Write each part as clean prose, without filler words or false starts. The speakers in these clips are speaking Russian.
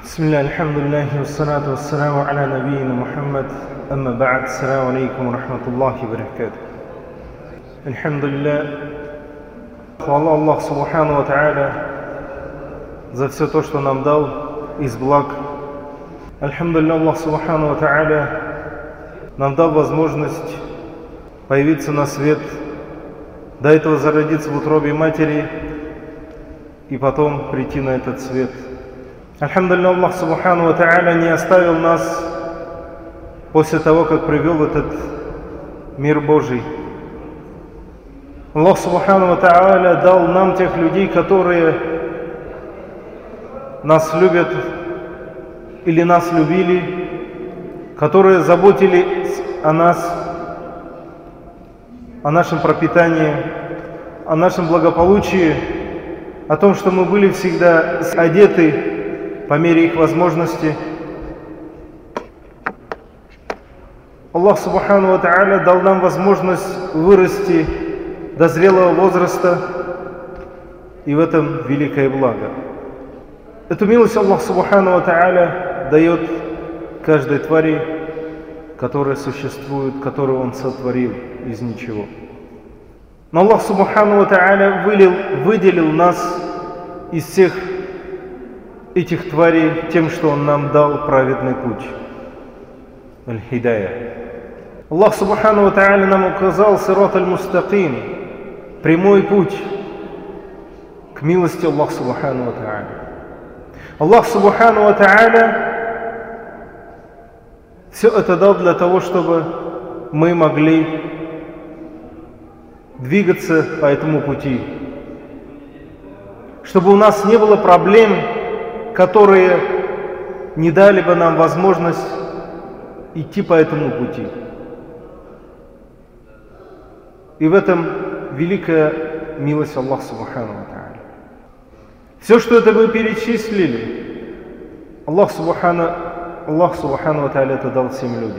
Бисмилля, альхамдулиллахи, вассалату вассаламу аля набийина Мухаммад, амма ба'д, ассаламу алейкум ва рахматуллахи ва баракатух. Альхамдулилля, хвала Аллаху Субхану ва Тааля за все то, что нам дал из благ. Альхамдулилля, Аллах Субхану ва Тааля нам дал возможность появиться на свет, до этого зародиться в утробе матери и потом прийти на этот свет. Альхамдулилля, Аллах Субхану ва Тааля не оставил нас после того, как привел в этот мир Божий. Аллах Субхану ва Тааля дал нам тех людей, которые нас любят или нас любили, которые заботились о нас, о нашем пропитании, о нашем благополучии, о том, что мы были всегда одеты по мере их возможности. Аллах Субхану ва Тааля дал нам возможность вырасти до зрелого возраста, и в этом великое благо. Эту милость Аллах Субхану ва Тааля дает каждой твари, которая существует, которую Он сотворил из ничего. Но Аллах Субхану ва Тааля выделил нас из всех этих тварей тем, что Он нам дал праведный путь. Аль-Хидая. Аллах Субхану ва Тааля нам указал сират аль-мустаким, прямой путь к милости Аллаха Субхану ва Тааля. Аллах Субхану ва Тааля все это дал для того, чтобы мы могли двигаться по этому пути, чтобы у нас не было проблем, которые не дали бы нам возможность идти по этому пути. И в этом великая милость Аллаха Субхану ва Тааля. Все, что это мы перечислили, Аллах Субхану ва Тааля это дал всем людям.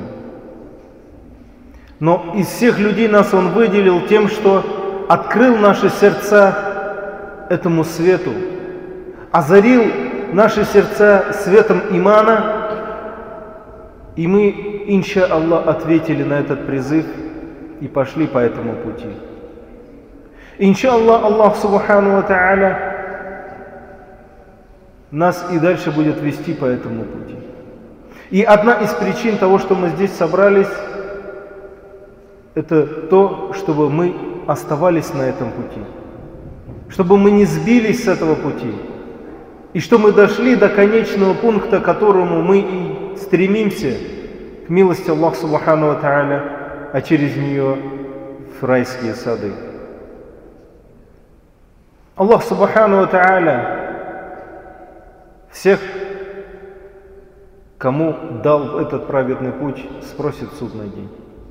Но из всех людей нас Он выделил тем, что открыл наши сердца этому свету, озарил наши сердца светом имана, и мы, инша Аллах, ответили на этот призыв и пошли по этому пути. Инша Аллах, Аллах Субхану ва Тааля нас и дальше будет вести по этому пути. И одна из причин того, что мы здесь собрались, это то, чтобы мы оставались на этом пути, чтобы мы не сбились с этого пути, и что мы дошли до конечного пункта, к которому мы и стремимся, к милости Аллаха Субхану ва Тааля, а через нее в райские сады. Аллах Субхану ва Тааля всех, кому дал этот праведный путь, спросит в судный день.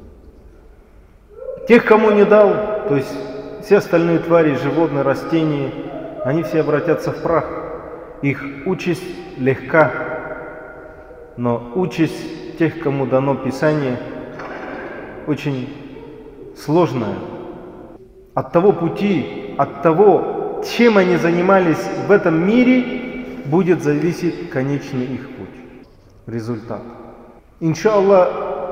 Тех, кому не дал, то есть все остальные твари, животные, растения, они все обратятся в прах. Их участь легка, но участь тех, кому дано Писание, очень сложная. От того пути, от того, чем они занимались в этом мире, будет зависеть конечный их путь, результат. Иншаллах,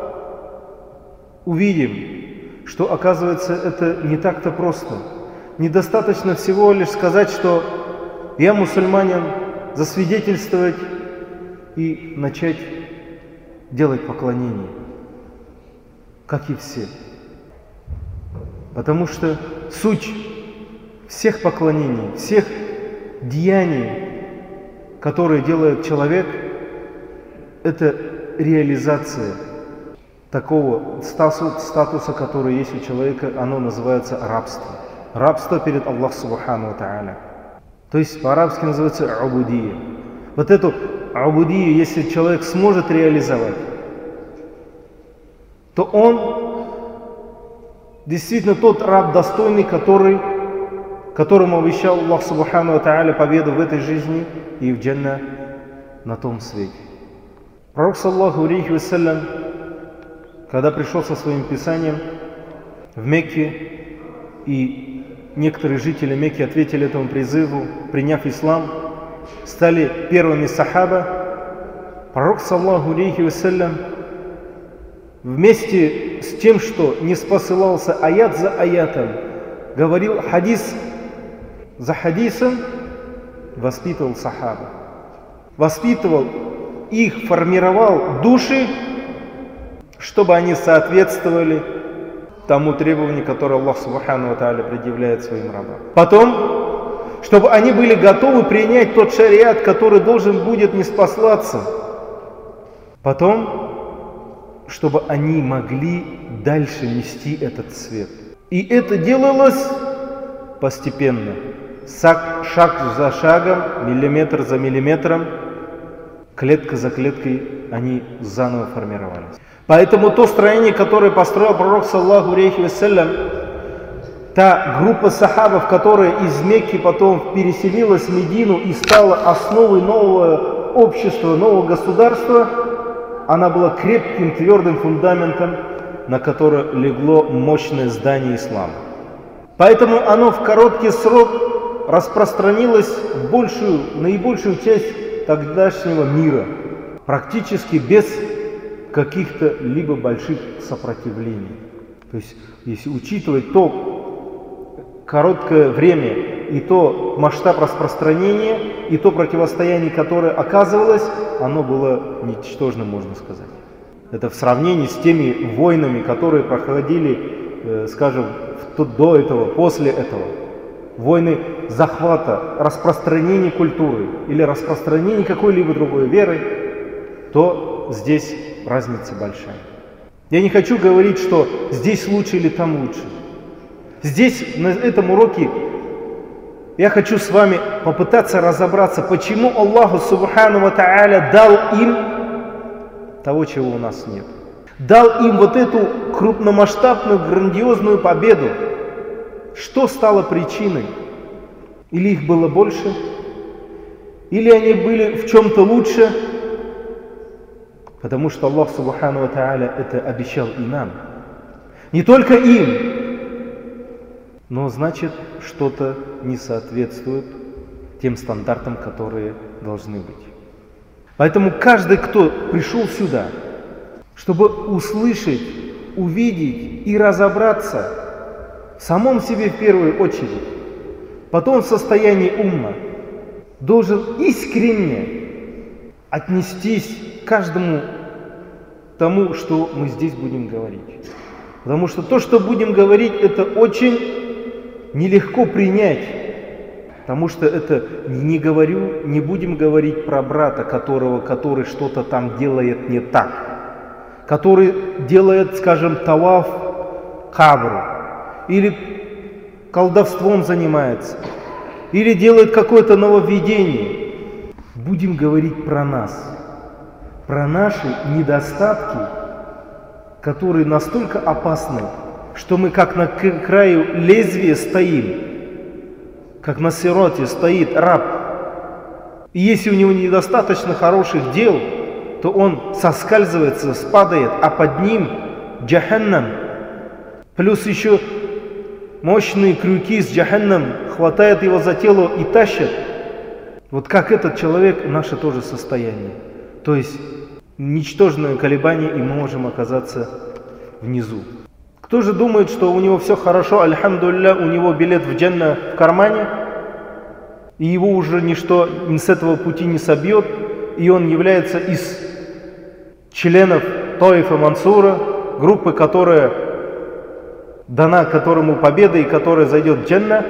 увидим, что, оказывается, это не так-то просто. Недостаточно всего лишь сказать, что я мусульманин, засвидетельствовать и начать делать поклонение, как и все. Потому что суть всех поклонений, всех деяний, которые делает человек, это реализация такого статуса, который есть у человека, оно называется рабство. Рабство перед Аллахом Субхану ва Тааля. То есть по-арабски называется абудия. Вот эту абудию, если человек сможет реализовать, то он действительно тот раб достойный, которому обещал Аллах Субхану ва Тааля победу в этой жизни и в джанна на том свете. Пророк саллаллаху алейхи вассалям, когда пришел со своим писанием в Мекке, и некоторые жители Мекки ответили этому призыву, приняв ислам, стали первыми сахаба, Пророк, саллаху алейхи вассалям, вместе с тем, что не спосылался аят за аятом, говорил хадис за хадисом, воспитывал сахаба. Воспитывал их, формировал души, чтобы они соответствовали тому требованию, которое Аллах Субхану ва Тааля предъявляет своим рабам. Потом, чтобы они были готовы принять тот шариат, который должен будет ниспослаться. Потом, чтобы они могли дальше нести этот свет. И это делалось постепенно, шаг за шагом, миллиметр за миллиметром, клетка за клеткой они заново формировались. Поэтому то строение, которое построил пророк, саллаху алейхи вассалям, та группа сахабов, которая из Мекки потом переселилась в Медину и стала основой нового общества, нового государства, она была крепким, твердым фундаментом, на который легло мощное здание ислама. Поэтому оно в короткий срок распространилось в наибольшую часть тогдашнего мира, практически без каких-то либо больших сопротивлений. То есть, если учитывать то короткое время и то масштаб распространения, и то противостояние, которое оказывалось, оно было ничтожным, можно сказать. Это в сравнении с теми войнами, которые проходили, скажем, до этого, после этого. Войны захвата, распространения культуры или распространения какой-либо другой веры, то здесь разница большая. Я не хочу говорить, что здесь лучше или там лучше. Здесь, на этом уроке, я хочу с вами попытаться разобраться, почему Аллаху Субхану ва Тааля дал им того, чего у нас нет. Дал им вот эту крупномасштабную, грандиозную победу. Что стало причиной? Или их было больше? Или они были в чем-то лучше? Потому что Аллах Субхану ва Тааля это обещал и нам. Не только им, но значит что-то не соответствует тем стандартам, которые должны быть. Поэтому каждый, кто пришел сюда, чтобы услышать, увидеть и разобраться в самом себе в первую очередь, потом в состоянии умма, должен искренне отнестись к каждому тому, что мы здесь будем говорить. Потому что то, что будем говорить, это очень нелегко принять. Потому что это не будем говорить про брата, который что-то там делает не так. Который делает, скажем, таваф кабру. Или колдовством занимается. Или делает какое-то нововведение. Будем говорить про нас. Про наши недостатки, которые настолько опасны, что мы как на краю лезвия стоим, как на сироте стоит раб. И если у него недостаточно хороших дел, то он соскальзывается, спадает, а под ним джаханнам. Плюс еще мощные крюки с джаханнам хватают его за тело и тащат. Вот как этот человек, наше тоже состояние. То есть ничтожное колебание, и мы можем оказаться внизу. Кто же думает, что у него все хорошо, альхамдулилля, у него билет в джанна в кармане, и его уже ничто с этого пути не собьет, и он является из членов Таифа Мансура, группы, которая дана которому победа и которая зайдет в джанна,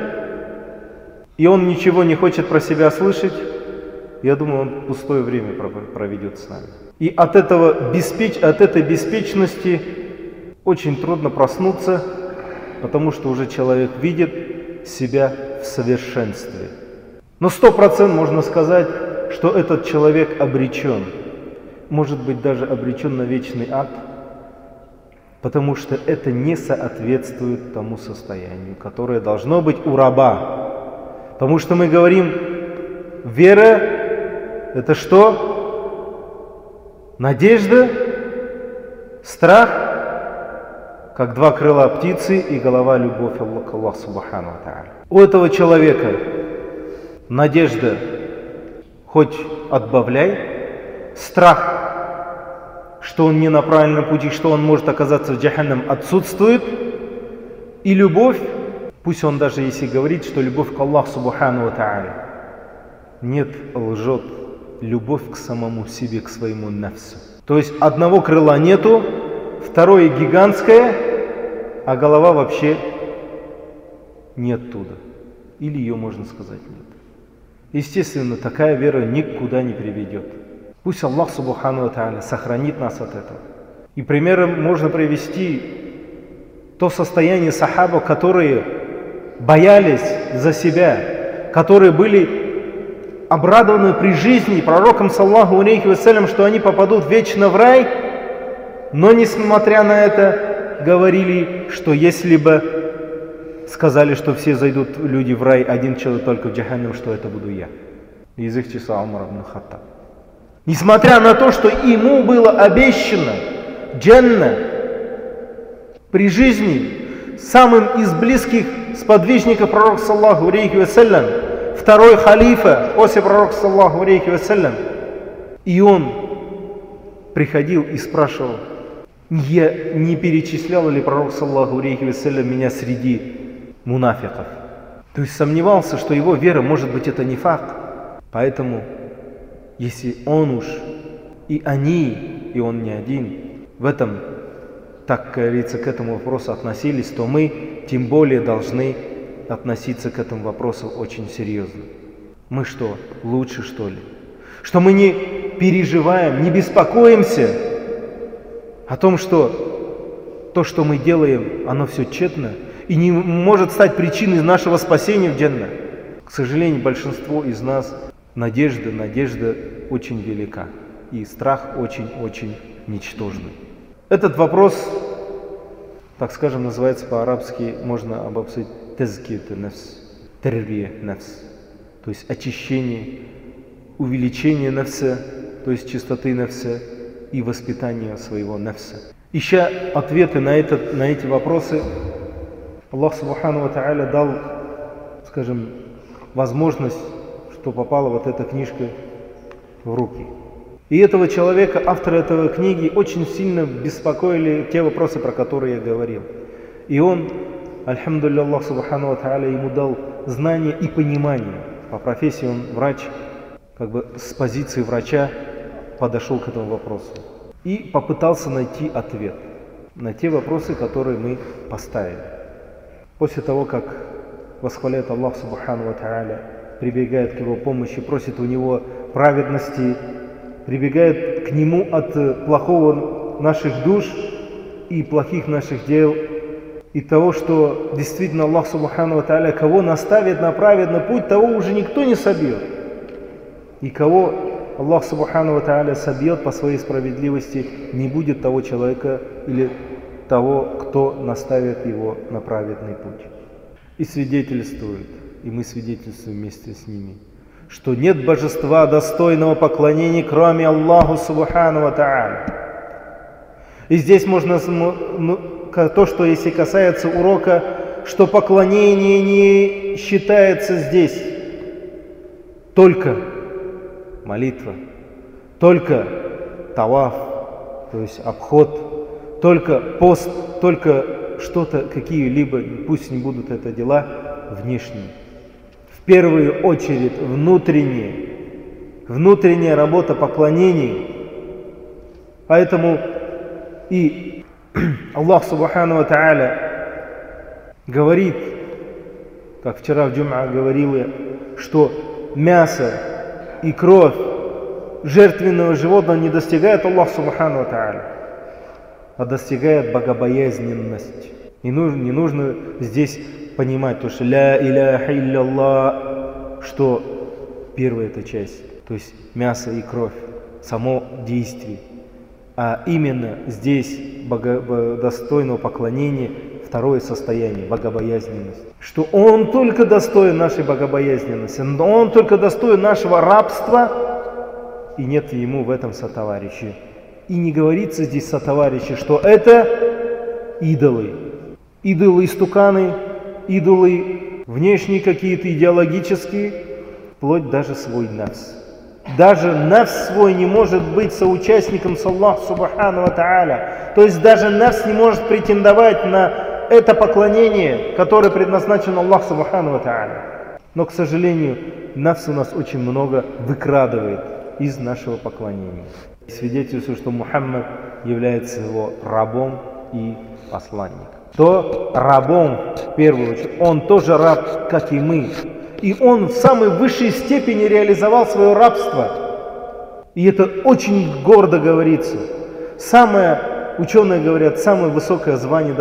и он ничего не хочет про себя слышать, я думаю, он пустое время проведет с нами. И от этой беспечности очень трудно проснуться, потому что уже человек видит себя в совершенстве. Но 100% можно сказать, что этот человек обречен. Может быть, даже обречен на вечный ад, потому что это не соответствует тому состоянию, которое должно быть у раба. Потому что мы говорим, вера — это что? Надежда, страх, как два крыла птицы, и голова — любовь к Аллаху Субхану ва Тааля. У этого человека надежда хоть отбавляй, страх, что он не на правильном пути, что он может оказаться в джаханнам, отсутствует. И любовь, пусть он даже если говорит, что любовь к Аллаху Субхану ва Тааля, нет, лжет, любовь к самому себе, к своему нафсу. То есть одного крыла нету, второе гигантское, а голова вообще нет туда. Или ее, можно сказать, нет. Естественно, такая вера никуда не приведет. Пусть Аллах Субхану ва Тааля сохранит нас от этого. И примером можно привести то состояние сахаба, которые боялись за себя, которые были обрадованы при жизни пророком саллаху алейхи вассалям, что они попадут вечно в рай, но несмотря на это говорили, что если бы сказали, что все зайдут люди в рай, один человек только в джаханнам, что это буду я. Из их числа Умар ибн Хаттаб. Несмотря на то, что ему было обещано джанна при жизни самым из близких сподвижников пророка саллаху алейхи вассалям, второй халифа после пророка саллаху алейхи вассалям, и он приходил и спрашивал, не перечислял ли пророк саллаху алейхи вассалям меня среди мунафиков. То есть сомневался, что его вера, может быть, это не факт. Поэтому, если он уж и они, и он не один, в этом, так говорится, к этому вопросу относились, то мы тем более должны относиться к этому вопросу очень серьезно. Мы что, лучше что ли? Что мы не переживаем, не беспокоимся о том, что то, что мы делаем, оно все тщетно и не может стать причиной нашего спасения в джаннат. К сожалению, большинство из нас надежда очень велика и страх очень ничтожный. Этот вопрос, так скажем, называется по-арабски, можно обобщить тазкият нафс, тарбия нафс, то есть очищение, увеличение нафса, то есть чистоты нафса и воспитание своего нафса. Ища ответы на эти вопросы, Аллах Субхану ва Тааля дал, скажем, возможность, что попала вот эта книжка в руки. И этого человека, автора этой книги, очень сильно беспокоили те вопросы, про которые я говорил. И он, альхамдулилля, Аллах Субхану ва Тааля ему дал знание и понимание. По профессии он врач, как бы с позиции врача подошел к этому вопросу. И попытался найти ответ на те вопросы, которые мы поставили. После того, как восхваляет Аллах Субхану ва Тааля, прибегает к его помощи, просит у него праведности, прибегает к нему от плохого наших душ и плохих наших дел, и того, что действительно Аллах Субхану ва Тааля, кого наставит на праведный путь, того уже никто не собьет. И кого Аллах Субхану ва Тааля собьет по своей справедливости, не будет того человека или того, кто наставит его на праведный путь. И свидетельствует, и мы свидетельствуем вместе с ними, что нет божества, достойного поклонения, кроме Аллаху Субхану ва Тааля. И здесь можно, то, что если касается урока, что поклонение не считается здесь только молитва, только таваф, то есть обход, только пост, только что-то, какие-либо, пусть не будут это дела внешние. В первую очередь внутренняя работа поклонений. Поэтому и Аллах Субхану ва Тааля говорит, как вчера в джум'а говорил, что мясо и кровь жертвенного животного не достигает Аллах Субхану ва Тааля, а достигает богобоязненность. И не нужно здесь понимать то, что ля иляха илля, что первая эта часть, то есть мясо и кровь, само действие. А именно здесь достойного поклонения второе состояние, богобоязненность. Что Он только достоин нашей богобоязненности, Он только достоин нашего рабства, и нет Ему в этом сотоварища. И не говорится здесь сотоварища, что это идолы. Идолы-истуканы, идолы внешние какие-то, идеологические, вплоть даже свой нафс. Даже нафс свой не может быть соучастником с Аллахом Субхану ва Тааля. То есть даже нафс не может претендовать на это поклонение, которое предназначено Аллаху Субхану ва Тааля. Но, к сожалению, нафс у нас очень много выкрадывает из нашего поклонения. Свидетельствует, что Мухаммад является его рабом и посланником. То рабом, в первую очередь, он тоже раб, как и мы. И он в самой высшей степени реализовал свое рабство. И это очень гордо говорится. Ученые говорят, самое высокое звание,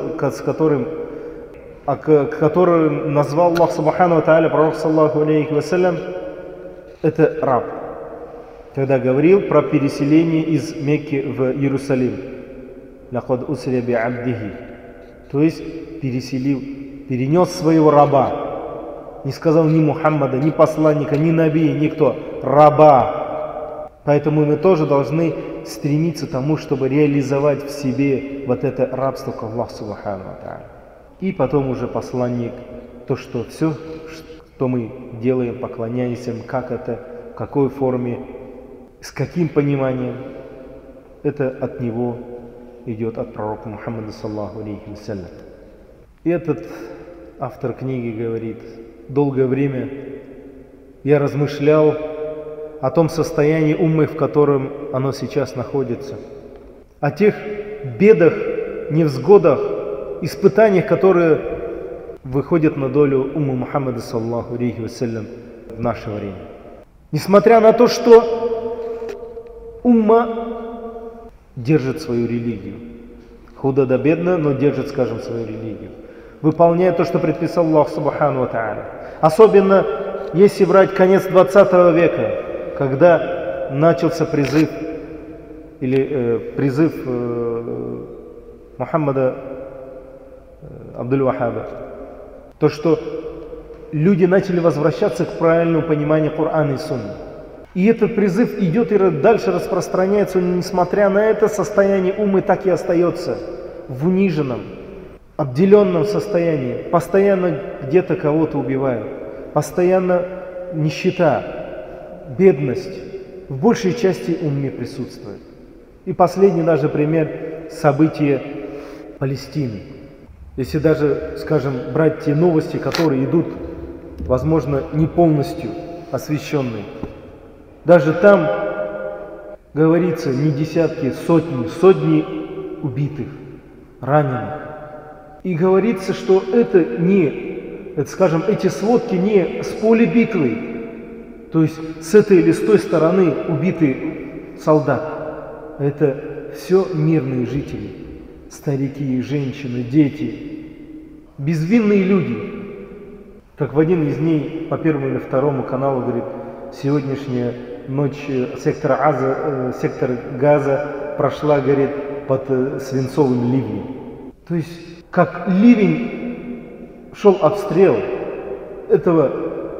которое назвал Аллах Субхану ва Тааля, пророк саллаллаху алейхи вассалям, это раб. Когда говорил про переселение из Мекки в Иерусалим. «Лакад усрия би абдихи». То есть перенес своего раба. Не сказал ни Мухаммада, ни посланника, ни набия, никто. Раба. Поэтому мы тоже должны стремиться к тому, чтобы реализовать в себе вот это рабство к Аллаху Субхану ва Тааля. И потом уже посланник, все, что мы делаем, поклоняемся, как это, в какой форме, с каким пониманием, это от него идет, от пророка Мухаммада саллаллаху алейхи вассалям. И этот автор книги говорит: долгое время я размышлял о том состоянии уммы, в котором оно сейчас находится, о тех бедах, невзгодах, испытаниях, которые выходят на долю уммы Мухаммада саллаллаху алейхи вассалям в наше время. Несмотря на то, что умма держит свою религию, худо да бедно, но держит, скажем, свою религию, выполняя то, что предписал Аллах Субхану ва Тааля. Особенно если брать конец 20 века, когда начался призыв Мухаммада Абдуль-Вахаба, то, что люди начали возвращаться к правильному пониманию Корана и Сунны. И этот призыв идет и дальше распространяется, но несмотря на это, состояние уммы так и остается в униженном, обделенном состоянии. Постоянно где-то кого-то убивают, постоянно нищета, бедность в большей части умме присутствует. И последний даже пример — события Палестины. Если даже, скажем, брать те новости, которые идут, возможно, не полностью освещенные, даже там говорится не десятки, сотни убитых, раненых. И говорится, что эти сводки не с поля битвы, то есть с этой или с той стороны убитый солдат. Это все мирные жители, старики, женщины, дети, безвинные люди. Как в один из дней по Первому или Второму каналу говорит: сегодняшняя ночь сектор Газа прошла, говорит, под свинцовым ливнем. То есть, как ливень, шел обстрел этого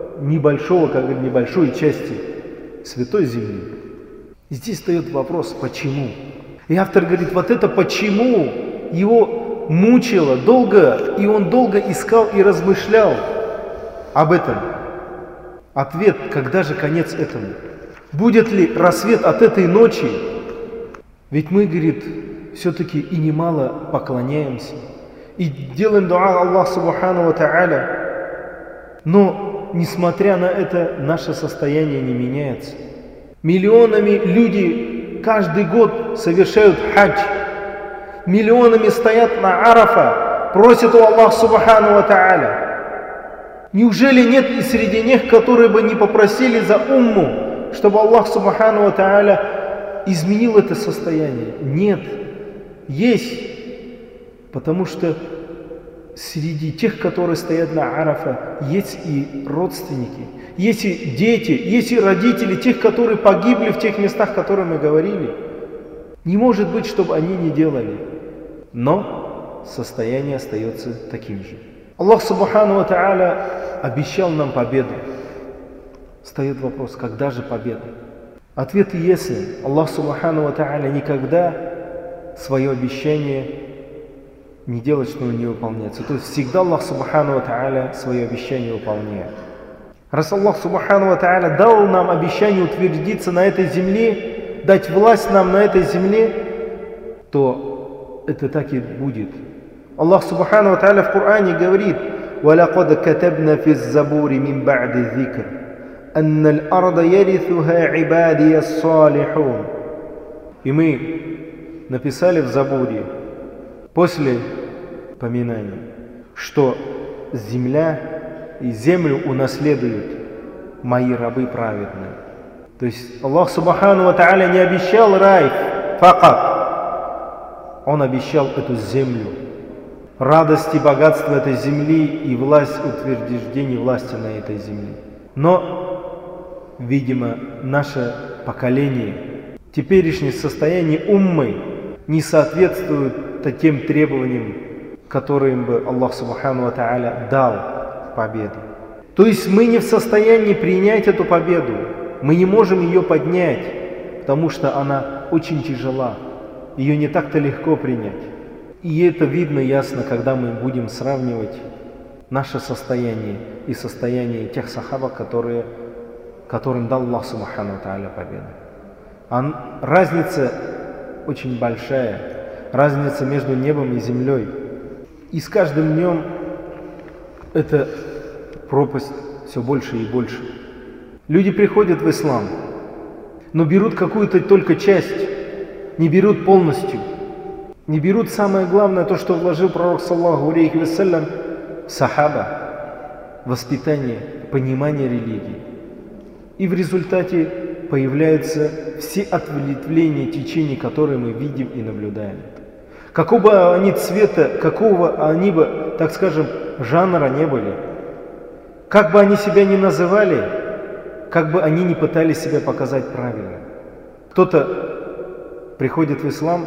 небольшой части Святой Земли. И здесь встает вопрос, почему? И автор говорит, вот это почему его мучило долго, и он долго искал и размышлял об этом. Ответ, когда же конец этому? Будет ли рассвет от этой ночи? Ведь мы, говорит, все-таки и немало поклоняемся, и делаем дуа Аллаху Субхану ва Тааля, но, несмотря на это, наше состояние не меняется. Миллионами люди каждый год совершают хадж, миллионами стоят на Арафа, просят у Аллаха Субхану ва Тааля. Неужели нет и среди них, которые бы не попросили за умму, чтобы Аллах Субхану ва Тааля изменил это состояние? Нет, есть, потому что среди тех, которые стоят на Арафа, есть и родственники, есть и дети, есть и родители тех, которые погибли в тех местах, о которых мы говорили. Не может быть, чтобы они не делали, но состояние остается таким же. Аллах Субхану ва Тааля обещал нам победу. Встает вопрос, когда же победа? Ответ ясен. Аллах Субхану ва Тааля никогда свое обещание не делает, что оно не выполняется. То есть всегда Аллах Субхану ва Тааля свое обещание выполняет. Раз Аллах Субхану ва Тааля дал нам обещание утвердиться на этой земле, дать власть нам на этой земле, то это так и будет. Аллах Субхану ва Тааля в Коране говорит: وَلَقَدْ كَتَبْنَا فِي الزَّبُورِ مِنْ بَعْدِ الذِّكْرِ أَنَّ الْأَرْضَ يَرِثُهَا عِبَادِيَ الصَّالِحُونَ. И мы написали в Забуре после поминания, что земля и землю унаследуют мои рабы праведные. То есть Аллах Субхану ва Тааля не обещал рай факат, Он обещал эту землю, радость и богатство этой земли и власть, утверждение власти на этой земле. Но, видимо, наше поколение, теперешнее состояние уммы не соответствует тем требованиям, которым бы Аллах Субхану ва Тааля дал победу. То есть мы не в состоянии принять эту победу, мы не можем ее поднять, потому что она очень тяжела, ее не так-то легко принять. И это видно ясно, когда мы будем сравнивать наше состояние и состояние тех сахаба, которым дал Аллах Субхану ва Тааля победу. Разница очень большая, разница между небом и землей. И с каждым днем эта пропасть все больше и больше. Люди приходят в ислам, но берут какую-то только часть, не берут полностью. Не берут самое главное, то, что вложил пророк саллаллаху алейхи вассалям, сахаба, воспитание, понимание религии. И в результате появляются все ответвления течений, которые мы видим и наблюдаем. Какого бы они цвета, какого они бы, так скажем, жанра не были, как бы они себя ни называли, как бы они ни пытались себя показать правильно. Кто-то приходит в ислам,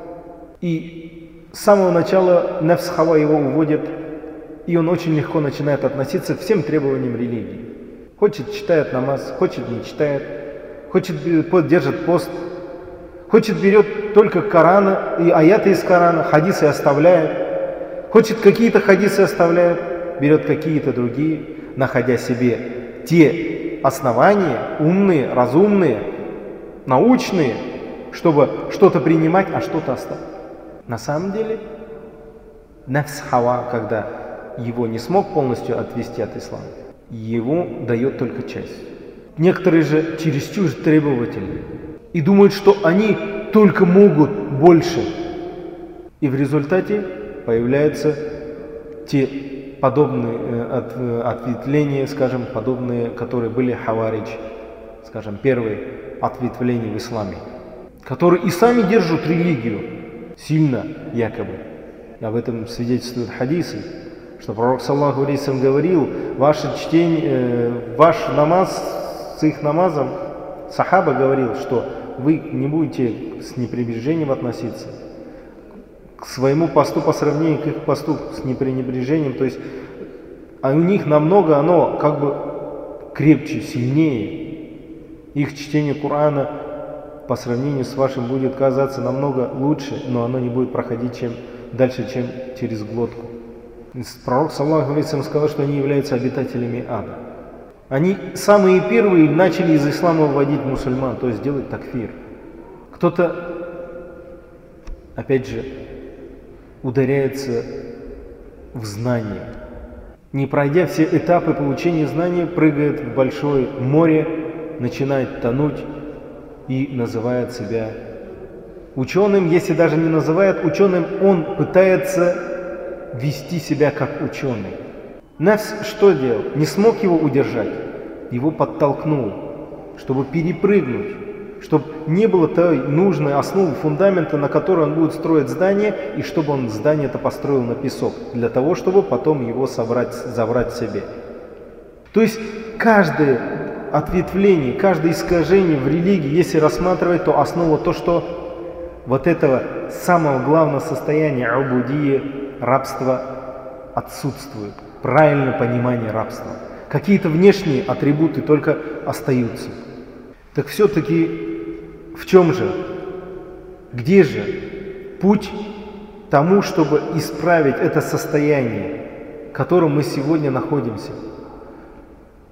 и с самого начала нафс хава его уводит, и он очень легко начинает относиться к всем требованиям религии. Хочет читает намаз, хочет не читает, хочет держит пост, хочет берет только Корана и аяты из Корана, хадисы оставляет, хочет какие-то хадисы оставляет, берет какие-то другие, находя себе те основания, умные, разумные, научные, чтобы что-то принимать, а что-то оставить. На самом деле, нафс хава, когда его не смог полностью отвести от ислама, его дает только часть. Некоторые же чересчур требовательны и думают, что они только могут больше. И в результате появляются те подобные ответвления, скажем, подобные, которые были хаваридж, скажем, первые ответвления в исламе, которые и сами держат религию сильно, якобы. Об этом свидетельствуют хадисы, что пророк саллаллаху алейхи вассалям говорил: ваше чтение, ваш намаз с их намазом, сахаба говорил, что вы не будете с непренебрежением относиться к своему посту по сравнению к их посту с непренебрежением, то есть у них намного оно как бы крепче, сильнее. Их чтение Корана по сравнению с вашим будет казаться намного лучше, но оно не будет проходить дальше, чем через глотку. Пророк саллаллаху алейхи вассалям сказал, что они являются обитателями ада. Они самые первые начали из ислама вводить мусульман, то есть делать такфир. Кто-то, опять же, ударяется в знания. Не пройдя все этапы получения знания, прыгает в большое море, начинает тонуть и называет себя ученым. Если даже не называет ученым, он пытается вести себя как ученый. Нафс что делал? Не смог его удержать, его подтолкнул, чтобы перепрыгнуть, чтобы не было той нужной основы, фундамента, на которой он будет строить здание, и чтобы он здание это построил на песок, для того, чтобы потом его забрать себе. То есть каждое ответвление, каждое искажение в религии, если рассматривать, то основа то, что вот этого самого главного состояния убудии, рабства отсутствует. Правильное понимание рабства. Какие-то внешние атрибуты только остаются. Так все-таки в чем же? Где же путь тому, чтобы исправить это состояние, в котором мы сегодня находимся?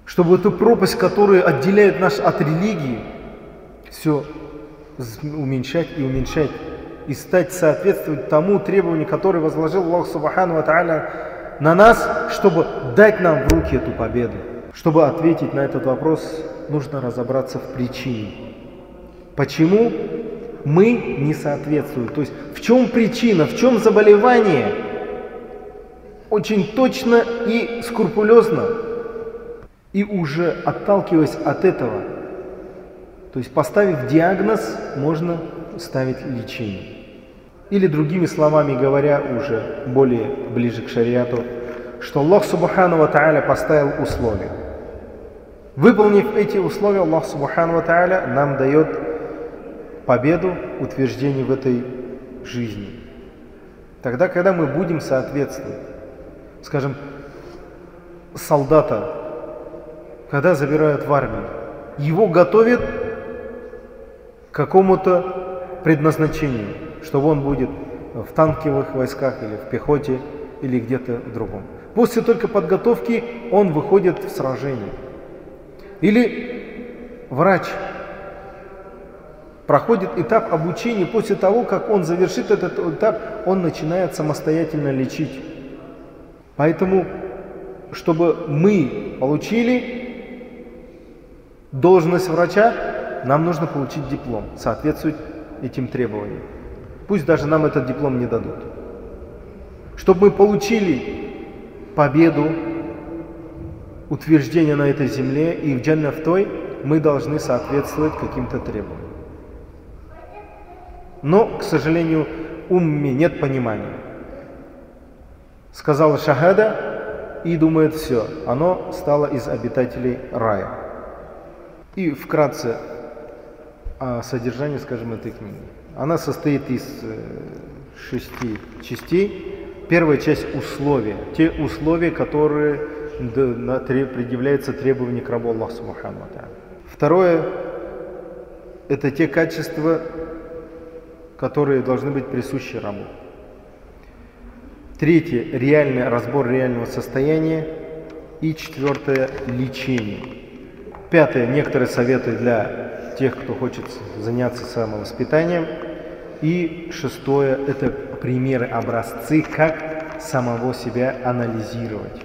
чтобы эту пропасть, которая отделяет нас от религии, все уменьшать и уменьшать, и стать соответствовать тому требованию, которое возложил Аллах Субхану ва Тааля на нас, чтобы дать нам в руки эту победу. Чтобы ответить на этот вопрос, нужно разобраться в причине. Почему мы не соответствуем? То есть в чем причина, в чем заболевание? Очень точно и скрупулезно. И уже отталкиваясь от этого, то есть поставив диагноз, можно ставить лечение. Или другими словами говоря, уже более ближе к шариату, что Аллах Субхану ва Тааля поставил условия. Выполнив эти условия, Аллах Субхану ва Тааля нам дает победу, утверждение в этой жизни. Тогда, когда мы будем соответствовать, скажем, солдата, когда забирают в армию, его готовят к какому-то предназначению, чтобы он будет в танковых войсках или в пехоте или где-то в другом. После только подготовки он выходит в сражение. Или врач проходит этап обучения, после того, как он завершит этот этап, он начинает самостоятельно лечить. Поэтому, чтобы мы получили должность врача, нам нужно получить диплом, соответствовать этим требованиям. Пусть даже нам этот диплом не дадут. Чтобы мы получили победу, утверждение на этой земле и в джанна в той, мы должны соответствовать каким-то требованиям. Но, к сожалению, умме нет понимания. Сказала шахада и думает, все, оно стало из обитателей рая. И вкратце о содержании, скажем, этой книги. Она состоит из 6 частей. Первая часть – условия. Те условия, которые предъявляются требования к рабу Аллаху Субхану ва Тааля. Второе – это те качества, которые должны быть присущи рабу. Третье – реальный разбор реального состояния. И четвертое – лечение. Пятое – некоторые советы для тех, кто хочет заняться самовоспитанием. И шестое – это примеры, образцы, как самого себя анализировать.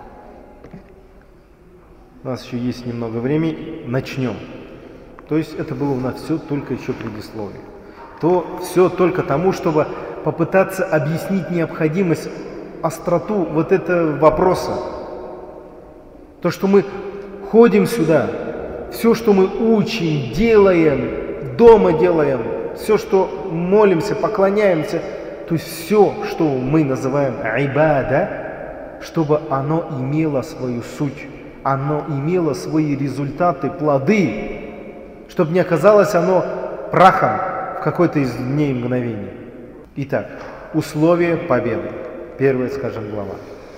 У нас еще есть немного времени. Начнем. То есть это было у нас все только еще предисловие. То все только тому, чтобы попытаться объяснить необходимость, остроту вот этого вопроса. То, что мы ходим сюда, все, что мы учим, делаем, дома делаем, все, что молимся, поклоняемся, то есть все, что мы называем ибада, чтобы оно имело свою суть, оно имело свои результаты, плоды, чтобы не оказалось оно прахом в какой-то из дней мгновений. Итак, условия победы. Первая, скажем, глава.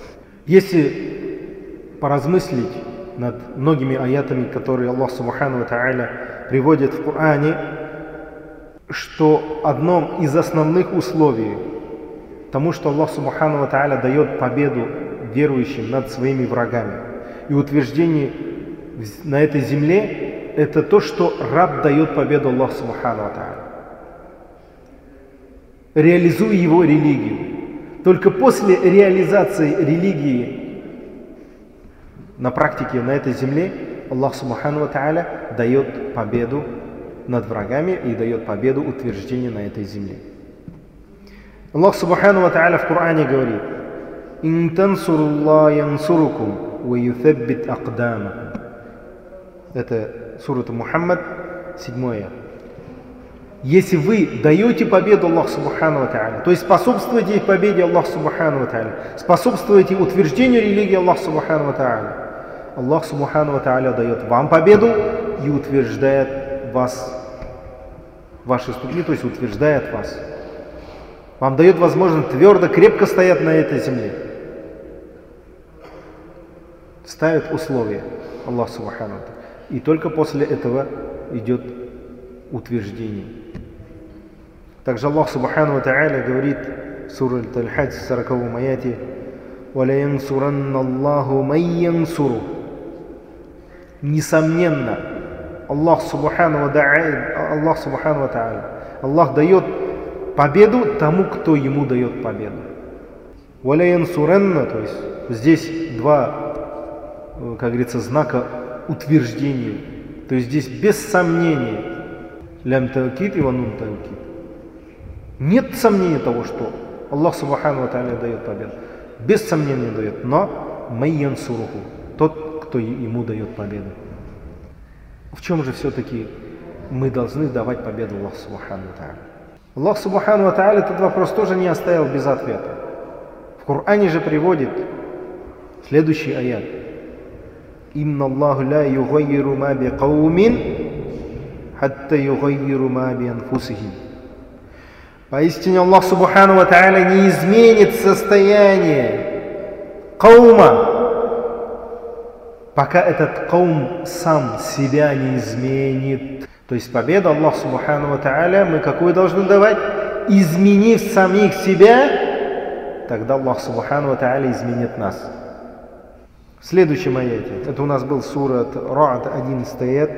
Если поразмыслить над многими аятами, которые Аллах Субхану ва Тааля приводит в Коране, что одном из основных условий тому, что Аллах Субхану ва Тааля дает победу верующим над своими врагами и утверждение на этой земле, это то, что раб дает победу Аллаху Субхану ва Тааля, реализуя его религию. Только после реализации религии на практике на этой земле Аллах Субхану ва Тааля дает победу над врагами и дает победу утверждения на этой земле. Аллах Субхану ва Тааля в Коране говорит: «Ин тансуруллах янсурукум ва ютhabбит акдамакум». Это сура Мухаммад, 7 аят. Если вы даете победу Аллаху Субхану ва Тааля, то есть способствуете победе Аллаха Субхану ва Тааля, способствуете утверждению религии Аллаха Субхану ва Тааля, Аллах Субхану ва Тааля дает вам победу и утверждает вас, ваши ступни, то есть утверждает вас. Вам дает возможность твердо, крепко стоять на этой земле. Ставит условия Аллах Субхану ва Тааля. И только после этого идет утверждение. Также Аллах Субхану ва Тааля говорит в суре Аль-Хадж, 40-м аяте: «Валя янсуранна Аллаху май янсуру». Несомненно, Аллах Субхану ва Тааля, Аллах дает победу тому, кто ему дает победу. Валя янсуренна, то есть здесь два, как говорится, знака утверждения. То есть здесь без сомнения. Лям таукид и ванун таукид. Нет сомнения того, что Аллах Субхану ва Тааля дает победу. Без сомнения дает. Но майян суруху, тот, кто ему дает победу. В чем же все-таки мы должны давать победу Аллаху Субхану ва Тааля? Аллах Субхану ва Тааля этот вопрос тоже не оставил без ответа. В Коране же приводит следующий аят. Инна Аллаху ла югайиру ма би каумин хатта югайиру ма би анфусихим. Поистине Аллах Субхану ва Тааля не изменит состояние каума, пока этот каум сам себя не изменит. То есть победу Аллах Субхану ва Тааля мы какую должны давать? Изменив самих себя, тогда Аллах Субхану ва Тааля изменит нас. В следующем аяте, это у нас был сурат Ра'д, 11 аят.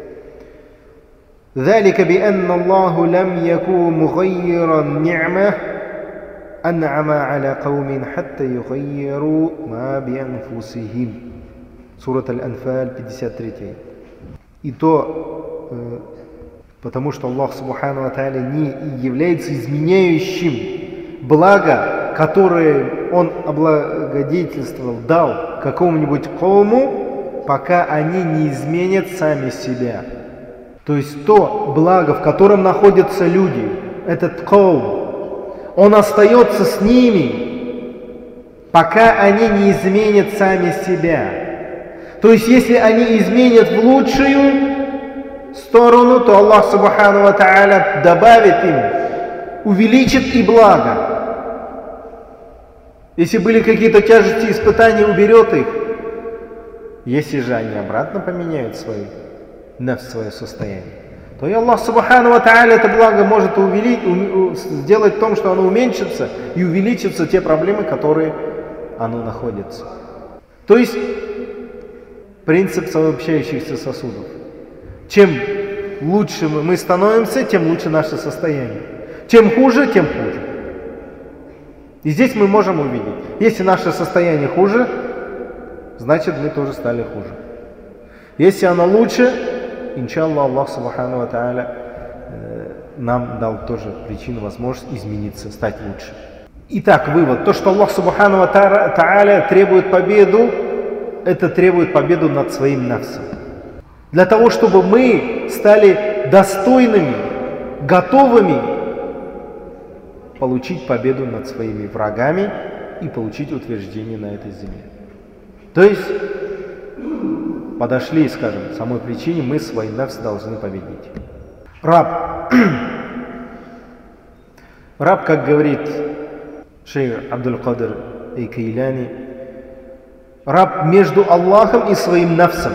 ذلك بأن الله لم يكن مغيرا نعمة أنعم على قوم حتى يغيروا ما بأنفسهم. Сурат Аль-Анфаль, 53. И то, потому что Аллах Субхану ва Тааля не является изменяющим благо, которое Он облагодетельствовал, дал какому-нибудь кауму, пока они не изменят сами себя. То есть то благо, в котором находятся люди, этот каум, он остается с ними, пока они не изменят сами себя. То есть если они изменят в лучшую сторону, то Аллах Субхану ва Тааля добавит им, увеличит и благо. Если были какие-то тяжести, испытания, уберет их. Если же они обратно поменяют свое состояние, то и Аллах Субхану ва Тааля это благо может сделать в том, что оно уменьшится и увеличится те проблемы, которые оно находится. То есть принцип сообщающихся сосудов. Чем лучше мы становимся, тем лучше наше состояние. Чем хуже, тем хуже. И здесь мы можем увидеть, если наше состояние хуже, значит мы тоже стали хуже. Если оно лучше, иншаллах, Аллах Субхану ва Тааля нам дал тоже причину, возможность измениться, стать лучше. Итак, вывод. То, что Аллах Субхану ва Тааля требует победу, это требует победу над своим нафсом. Для того, чтобы мы стали достойными, готовыми получить победу над своими врагами и получить утверждение на этой земле. То есть подошли, скажем, к самой причине, мы свой нафс должны победить. Раб, как говорит шейх Абдул-Кадир Ай-Кайляни, раб между Аллахом и своим нафсом.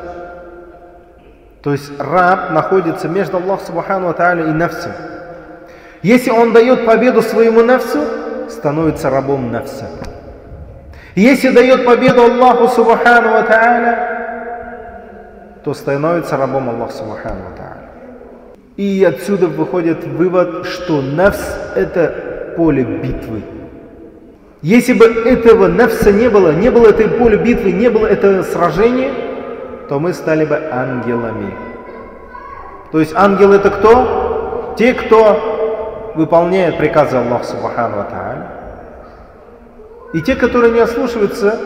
То есть раб находится между Аллахом Субхану ва Тааля и нафсом. Если он дает победу своему нафсу, становится рабом нафса. Если дает победу Аллаху Субхану ва Тааля, то становится рабом Аллаха Субхану ва Тааля. И отсюда выходит вывод, что нафс это поле битвы. Если бы этого нафса не было этой поля битвы, не было этого сражения, то мы стали бы ангелами. То есть ангел это кто? Те, кто выполняет приказы Аллаха Субхану ва Тааля. И те, которые не ослушиваются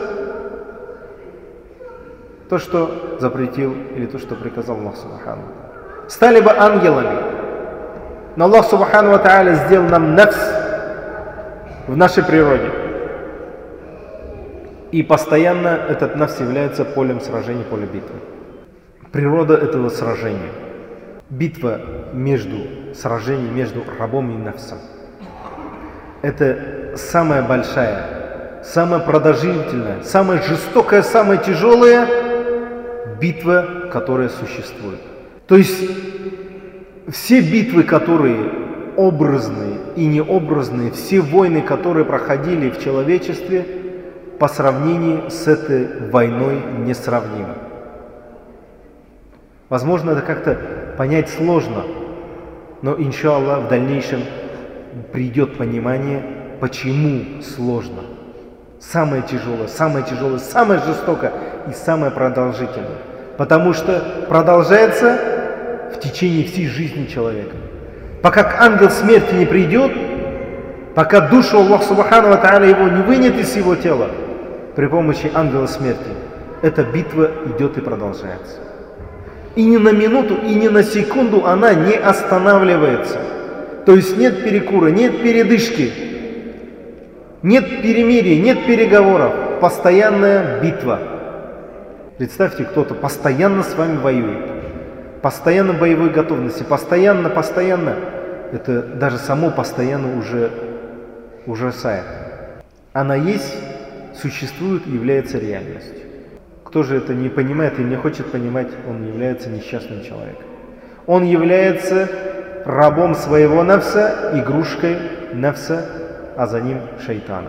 то, что запретил, или то, что приказал Аллах Субхану ва Тааля. Стали бы ангелами. Но Аллах Субхану ва Тааля сделал нам нафс в нашей природе. И постоянно этот нафс является полем сражения, полем битвы. Природа этого сражения. Битва сражение между рабом и нафсом. Это самая большая, самая продолжительная, самая жестокая, самая тяжелая битва, которая существует. То есть все битвы, которые образные и необразные, все войны, которые проходили в человечестве, по сравнению с этой войной несравнимы. Возможно, это как-то понять сложно, но, иншаллах, в дальнейшем придет понимание, почему сложно. Самое тяжелое, самое жестокое и самое продолжительное. Потому что продолжается в течение всей жизни человека. Пока ангел смерти не придет, пока душу Аллах Субхану ва Тааля его не вынет из его тела при помощи ангела смерти, эта битва идет и продолжается. И ни на минуту, и ни на секунду она не останавливается. То есть нет перекура, нет передышки, нет перемирия, нет переговоров. Постоянная битва. Представьте, кто-то постоянно с вами воюет. Постоянно в боевой готовности. Постоянно. Это даже само постоянно уже ужасает. Она есть, существует и является реальностью. Кто же это не понимает и не хочет понимать, он является несчастным человеком. Он является рабом своего нафса, игрушкой нафса, а за ним шайтана.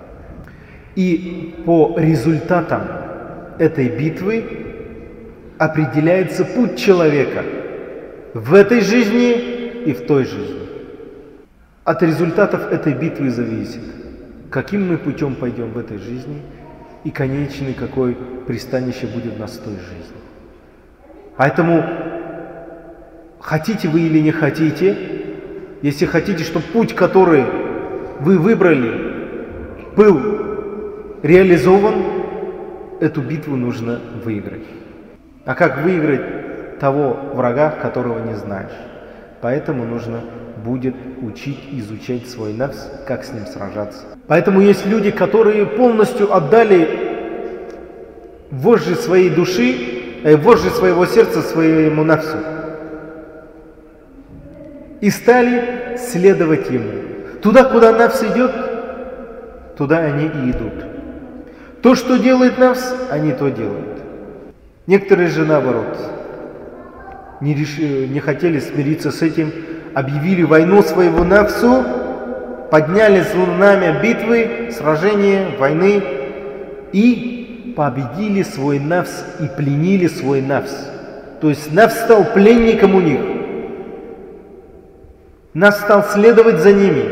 И по результатам этой битвы определяется путь человека в этой жизни и в той жизни. От результатов этой битвы зависит, каким мы путем пойдем в этой жизни и конечный какое пристанище будет у нас в той жизни. Поэтому хотите вы или не хотите, если хотите, чтобы путь, который вы выбрали, был реализован, эту битву нужно выиграть. А как выиграть того врага, которого не знаешь? Поэтому нужно будет учить, изучать свой нафс, как с ним сражаться. Поэтому есть люди, которые полностью отдали вожжи своей души, вожжи своего сердца своему нафсу. И стали следовать ему. Туда, куда нафс идет, туда они и идут. То, что делает нафс, они то делают. Некоторые же наоборот не хотели смириться с этим, объявили войну своего нафсу, подняли знамя битвы, сражения, войны и победили свой нафс и пленили свой нафс. То есть нафс стал пленником у них. Нафс стал следовать за ними.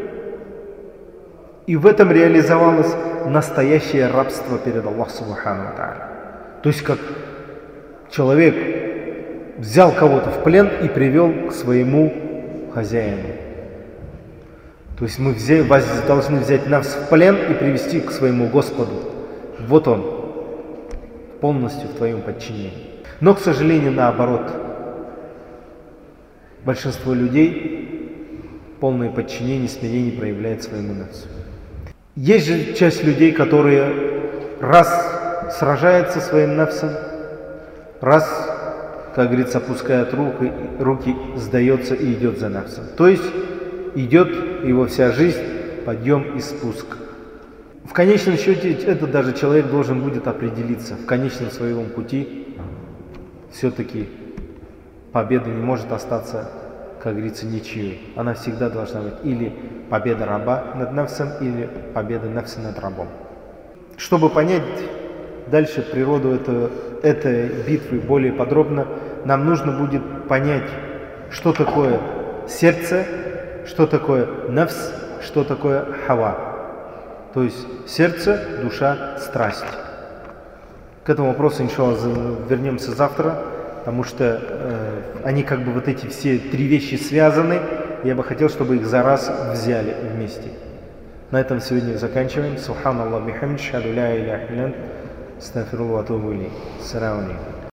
И в этом реализовалось настоящее рабство перед Аллахом Субхану ва Тааля. То есть как человек взял кого-то в плен и привел к своему хозяину. То есть мы должны взять нафс в плен и привести к своему Господу. Вот он, полностью в твоем подчинении. Но, к сожалению, наоборот. Большинство людей полное подчинение, смирение проявляет своему нафсу. Есть же часть людей, которые раз сражаются своим нафсом, раз, как говорится, опускает руки, сдается и идет за нафсом. То есть идет его вся жизнь, подъем и спуск. В конечном счете, этот даже человек должен будет определиться в конечном своем пути. Все-таки победа не может остаться, как говорится, ничьей. Она всегда должна быть или победа раба над нафсом, или победа нафса над рабом. Чтобы понять дальше природу этой битвы более подробно, нам нужно будет понять, что такое сердце, что такое нафс, что такое хава. То есть сердце, душа, страсть. К этому вопросу, иншаллах, вернемся завтра, потому что они как бы вот эти все три вещи связаны. Я бы хотел, чтобы их за раз взяли вместе. На этом сегодня заканчиваем. Субханаллах бихамди, шхаду ля иляха илля ант, астагфируллаха ва атубу илейх. Ассаламу алейкум.